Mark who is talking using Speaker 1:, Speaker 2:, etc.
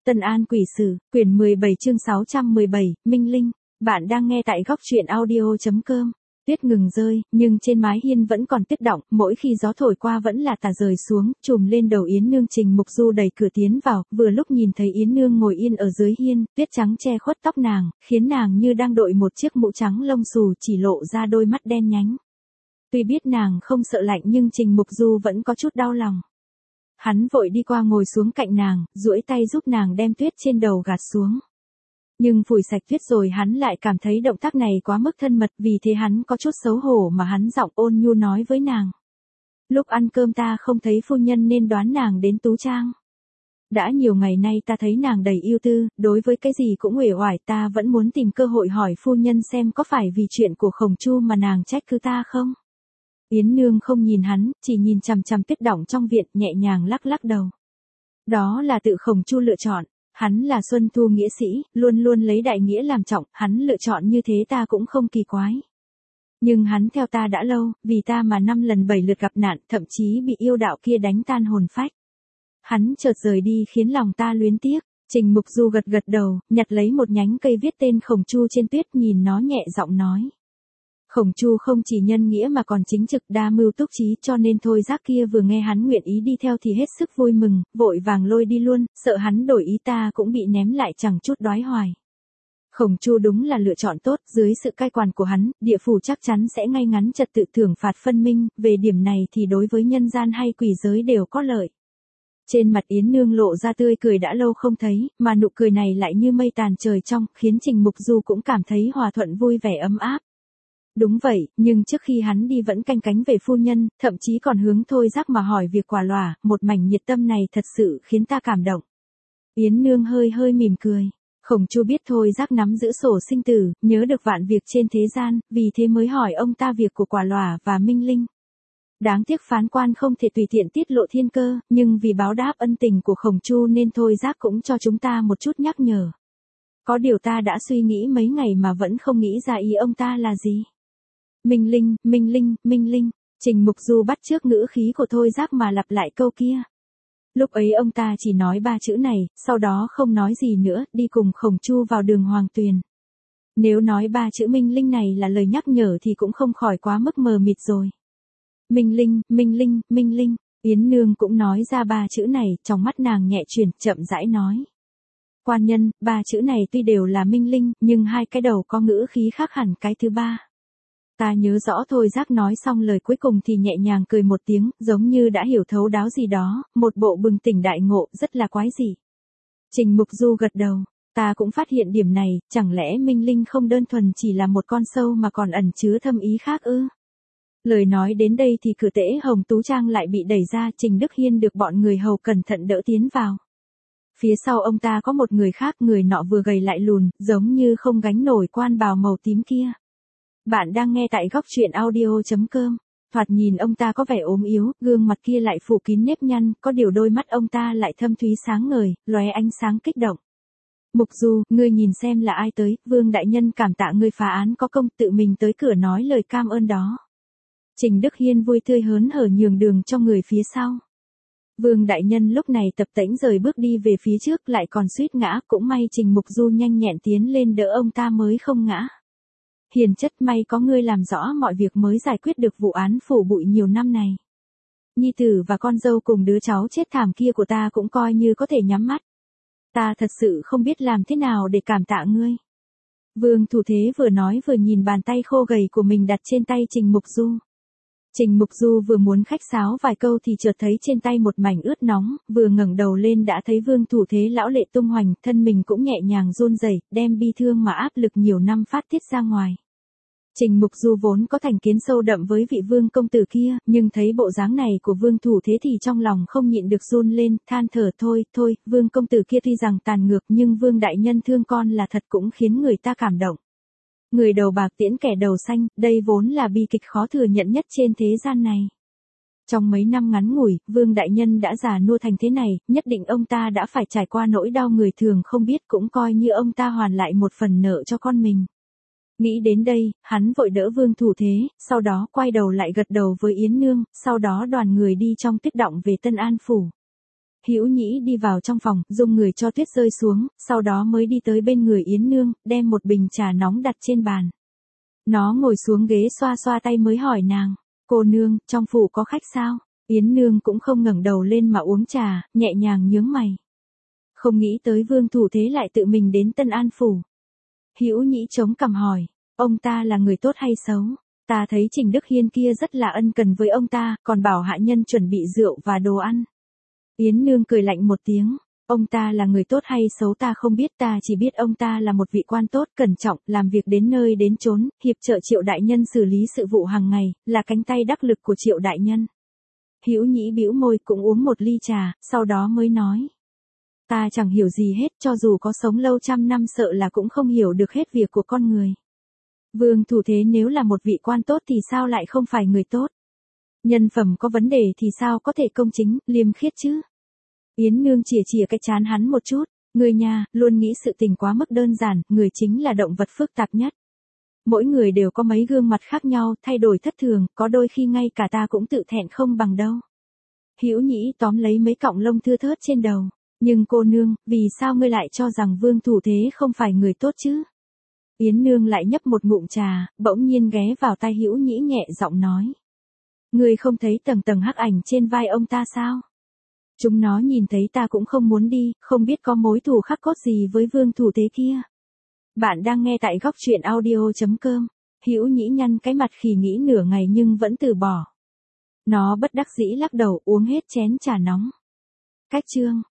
Speaker 1: Tân An Quỷ Sử, quyển 17 chương 617, Minh Linh. Bạn đang nghe tại góc truyện audio.com. Tuyết ngừng rơi, nhưng trên mái hiên vẫn còn tuyết đọng, mỗi khi gió thổi qua vẫn là tà rơi xuống, trùm lên đầu Yến Nương. Trình Mục Du đẩy cửa tiến vào, vừa lúc nhìn thấy Yến Nương ngồi yên ở dưới hiên, tuyết trắng che khuất tóc nàng, khiến nàng như đang đội một chiếc mũ trắng lông xù, chỉ lộ ra đôi mắt đen nhánh. Tuy biết nàng không sợ lạnh nhưng Trình Mục Du vẫn có chút đau lòng. Hắn vội đi qua ngồi xuống cạnh nàng, duỗi tay giúp nàng đem tuyết trên đầu gạt xuống. Nhưng phủi sạch tuyết rồi hắn lại cảm thấy động tác này quá mức thân mật, vì thế hắn có chút xấu hổ mà hắn giọng ôn nhu nói với nàng. Lúc ăn cơm ta không thấy phu nhân nên đoán nàng đến Tú Trang. Đã nhiều ngày nay ta thấy nàng đầy ưu tư, đối với cái gì cũng uể oải, ta vẫn muốn tìm cơ hội hỏi phu nhân xem có phải vì chuyện của Khổng Chu mà nàng trách cứ ta không? Yến Nương không nhìn hắn, chỉ nhìn chằm chằm tuyết đọng trong viện, nhẹ nhàng lắc lắc đầu. Đó là tự Khổng Chu lựa chọn, hắn là Xuân Thu nghĩa sĩ, luôn luôn lấy đại nghĩa làm trọng, hắn lựa chọn như thế ta cũng không kỳ quái. Nhưng hắn theo ta đã lâu, vì ta mà 5 lần 7 lượt gặp nạn, thậm chí bị yêu đạo kia đánh tan hồn phách. Hắn chợt rời đi khiến lòng ta luyến tiếc. Trình Mục Du gật gật đầu, nhặt lấy một nhánh cây viết tên Khổng Chu trên tuyết, nhìn nó nhẹ giọng nói. Khổng Chu không chỉ nhân nghĩa mà còn chính trực, đa mưu túc trí, cho nên Thôi Giác kia vừa nghe hắn nguyện ý đi theo thì hết sức vui mừng, vội vàng lôi đi luôn, sợ hắn đổi ý ta cũng bị ném lại chẳng chút đoái hoài. Khổng Chu đúng là lựa chọn tốt, dưới sự cai quản của hắn, địa phủ chắc chắn sẽ ngay ngắn trật tự thưởng phạt phân minh, về điểm này thì đối với nhân gian hay quỷ giới đều có lợi. Trên mặt Yến Nương lộ ra tươi cười đã lâu không thấy, mà nụ cười này lại như mây tàn trời trong, khiến Trình Mục Du cũng cảm thấy hòa thuận vui vẻ ấm áp. Đúng vậy, nhưng trước khi hắn đi vẫn canh cánh về phu nhân, thậm chí còn hướng Thôi Giác mà hỏi việc quả lòa, một mảnh nhiệt tâm này thật sự khiến ta cảm động. Yến Nương hơi hơi mỉm cười. Khổng Chu biết Thôi Giác nắm giữ sổ sinh tử, nhớ được vạn việc trên thế gian, vì thế mới hỏi ông ta việc của quả lòa và Minh Linh. Đáng tiếc phán quan không thể tùy tiện tiết lộ thiên cơ, nhưng vì báo đáp ân tình của Khổng Chu nên Thôi Giác cũng cho chúng ta một chút nhắc nhở. Có điều ta đã suy nghĩ mấy ngày mà vẫn không nghĩ ra ý ông ta là gì. Minh Linh, Minh Linh, Minh Linh. Trình Mục Du bắt chước ngữ khí của Thôi Giác mà lặp lại câu kia. Lúc ấy ông ta chỉ nói 3 chữ này, sau đó không nói gì nữa, đi cùng Khổng Chu vào đường Hoàng Tuyền. Nếu nói 3 chữ Minh Linh này là lời nhắc nhở thì cũng không khỏi quá mức mờ mịt rồi. Minh Linh, Minh Linh, Minh Linh. Yến Nương cũng nói ra 3 chữ này, trong mắt nàng nhẹ chuyển, chậm rãi nói. Quan nhân, 3 chữ này tuy đều là Minh Linh, nhưng hai cái đầu có ngữ khí khác hẳn cái thứ ba. Ta nhớ rõ. Thôi Giác nói xong lời cuối cùng thì nhẹ nhàng cười một tiếng, giống như đã hiểu thấu đáo gì đó, một bộ bừng tỉnh đại ngộ, rất là quái dị. Trình Mục Du gật đầu, ta cũng phát hiện điểm này, chẳng lẽ Minh Linh không đơn thuần chỉ là một con sâu mà còn ẩn chứa thâm ý khác ư? Lời nói đến đây thì cửa tễ Hồng Tú Trang lại bị đẩy ra, Trình Đức Hiên được bọn người hầu cẩn thận đỡ tiến vào. Phía sau ông ta có một người khác, người nọ vừa gầy lại lùn, giống như không gánh nổi quan bào màu tím kia. Bạn đang nghe tại góc truyện audio.com. Thoạt nhìn ông ta có vẻ ốm yếu, gương mặt kia lại phủ kín nếp nhăn, có điều đôi mắt ông ta lại thâm thúy sáng ngời, lóe ánh sáng kích động. Mục Du, ngươi nhìn xem là ai tới, Vương đại nhân cảm tạ ngươi phá án có công, tự mình tới cửa nói lời cam ơn đó. Trình Đức Hiên vui tươi hớn hở nhường đường cho người phía sau. Vương đại nhân lúc này tập tễnh rời bước đi về phía trước, lại còn suýt ngã, cũng may Trình Mục Du nhanh nhẹn tiến lên đỡ ông ta mới không ngã. Hiền chất, may có ngươi làm rõ mọi việc mới giải quyết được vụ án phủ bụi nhiều năm này. Nhi tử và con dâu cùng đứa cháu chết thảm kia của ta cũng coi như có thể nhắm mắt. Ta thật sự không biết làm thế nào để cảm tạ ngươi. Vương thủ thế vừa nói vừa nhìn bàn tay khô gầy của mình đặt trên tay Trình Mục Du. Trình Mục Du vừa muốn khách sáo vài câu thì chợt thấy trên tay một mảnh ướt nóng, vừa ngẩng đầu lên đã thấy Vương thủ thế lão lệ tung hoành, thân mình cũng nhẹ nhàng run rẩy, đem bi thương mà áp lực nhiều năm phát tiết ra ngoài. Trình Mục Du vốn có thành kiến sâu đậm với vị Vương công tử kia, nhưng thấy bộ dáng này của Vương thủ thế thì trong lòng không nhịn được run lên, than thở thôi, Vương công tử kia tuy rằng tàn ngược nhưng Vương đại nhân thương con là thật cũng khiến người ta cảm động. Người đầu bạc tiễn kẻ đầu xanh, đây vốn là bi kịch khó thừa nhận nhất trên thế gian này. Trong mấy năm ngắn ngủi, Vương đại nhân đã già nua thành thế này, nhất định ông ta đã phải trải qua nỗi đau người thường không biết, cũng coi như ông ta hoàn lại một phần nợ cho con mình. Nghĩ đến đây, hắn vội đỡ Vương thủ thế, sau đó quay đầu lại gật đầu với Yến Nương, sau đó đoàn người đi trong tuyết đọng về Tân An phủ. Hữu Nhĩ đi vào trong phòng, dung người cho tuyết rơi xuống, sau đó mới đi tới bên người Yến Nương, đem một bình trà nóng đặt trên bàn. Nó ngồi xuống ghế xoa xoa tay mới hỏi nàng, cô nương, trong phủ có khách sao? Yến Nương cũng không ngẩng đầu lên mà uống trà, nhẹ nhàng nhướng mày. Không nghĩ tới Vương Thủ Thế lại tự mình đến Tân An phủ. Hữu Nhĩ chống cằm hỏi, ông ta là người tốt hay xấu? Ta thấy Trình Đức Hiên kia rất là ân cần với ông ta, còn bảo hạ nhân chuẩn bị rượu và đồ ăn. Yến Nương cười lạnh một tiếng, ông ta là người tốt hay xấu ta không biết, ta chỉ biết ông ta là một vị quan tốt, cẩn trọng, làm việc đến nơi đến chốn, hiệp trợ Triệu đại nhân xử lý sự vụ hàng ngày, là cánh tay đắc lực của Triệu đại nhân. Hữu Nhĩ bĩu môi cũng uống một ly trà, sau đó mới nói. Ta chẳng hiểu gì hết, cho dù có sống lâu trăm năm sợ là cũng không hiểu được hết việc của con người. Vương Thủ Thế nếu là một vị quan tốt thì sao lại không phải người tốt? Nhân phẩm có vấn đề thì sao có thể công chính, liêm khiết chứ? Yến Nương chìa chìa cái trán hắn một chút, người nhà, luôn nghĩ sự tình quá mức đơn giản, người chính là động vật phức tạp nhất. Mỗi người đều có mấy gương mặt khác nhau, thay đổi thất thường, có đôi khi ngay cả ta cũng tự thẹn không bằng đâu. Hữu Nhĩ tóm lấy mấy cọng lông thưa thớt trên đầu, nhưng cô nương, vì sao ngươi lại cho rằng Vương Thủ Thế không phải người tốt chứ? Yến Nương lại nhấp một ngụm trà, bỗng nhiên ghé vào tai Hữu Nhĩ nhẹ giọng nói. Ngươi không thấy tầng tầng hắc ảnh trên vai ông ta sao? Chúng nó nhìn thấy ta cũng không muốn đi, không biết có mối thù khắc cốt gì với Vương Thủ Thế kia. Bạn đang nghe tại góc truyện audio.com. Hữu Nhĩ nhăn cái mặt khì nghĩ nửa ngày nhưng vẫn từ bỏ. Nó bất đắc dĩ lắc đầu uống hết chén trà nóng. Cách chương.